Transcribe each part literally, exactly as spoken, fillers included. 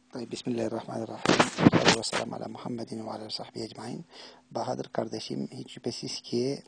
Bismillahirrahmanirrahim. Ve selamu ala Muhammedin ve ala sahbihi ecmain. Bahadır kardeşim, hiç şüphesiz ki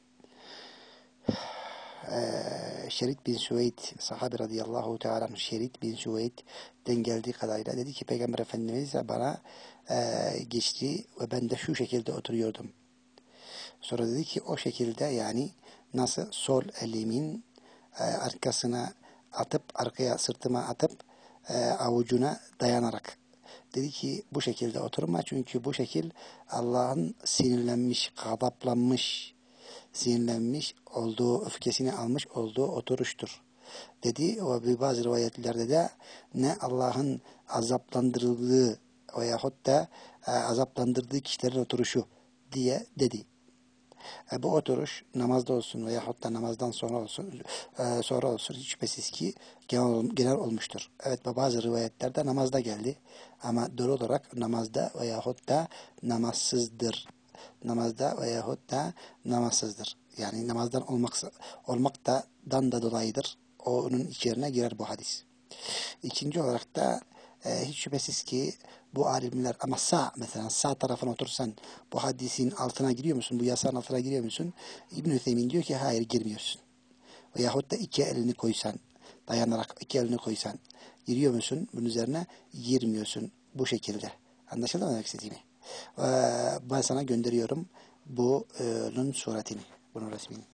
eee Şerit bin Süveyd, sahabe radıyallahu teala anh, Şerit bin Süveyd'den geldiği kadarıyla dedi ki Peygamber Efendimiz bana eee, geçti ve ben de şu şekilde oturuyordum. Sonra dedi ki o şekilde, yani nasıl, sol elimin eee, arkasına atıp, arkaya sırtıma atıp eee, avucuna dayanarak. Dedi ki bu şekilde oturma, çünkü bu şekil Allah'ın sinirlenmiş, gadaplanmış, sinirlenmiş olduğu, öfkesini almış olduğu oturuştur dedi. Ve bazı rivayetlerde de ne Allah'ın azaplandırıldığı veyahut da e, azaplandırdığı kişilerin oturuşu diye dedi. E, bu oturuş namazda olsun veyahut da namazdan sonra olsun, e, sonra olsun hiç şüphesiz ki genel, genel olmuştur. Evet, bazı rivayetlerde namazda geldi ama doğru olarak namazda veyahut da namazsızdır. Namazda veyahut da namazsızdır. Yani namazdan olmak, olmaktan da dolayıdır. Onun içerine girer bu hadis. İkinci olarak da e, hiç şüphesiz ki bu alimler, ama sağ, mesela sağ tarafına otursan bu hadisin altına giriyor musun? Bu yasağın altına giriyor musun? İbn-i Üthemin diyor ki hayır, girmiyorsun. Veyahut da iki elini koysan, dayanarak iki elini koysan giriyor musun? Bunun üzerine girmiyorsun. Bu şekilde. Anlaşıldı mı demek istediğimi? Ee, ben sana gönderiyorum bunun suretini, bunun resmini.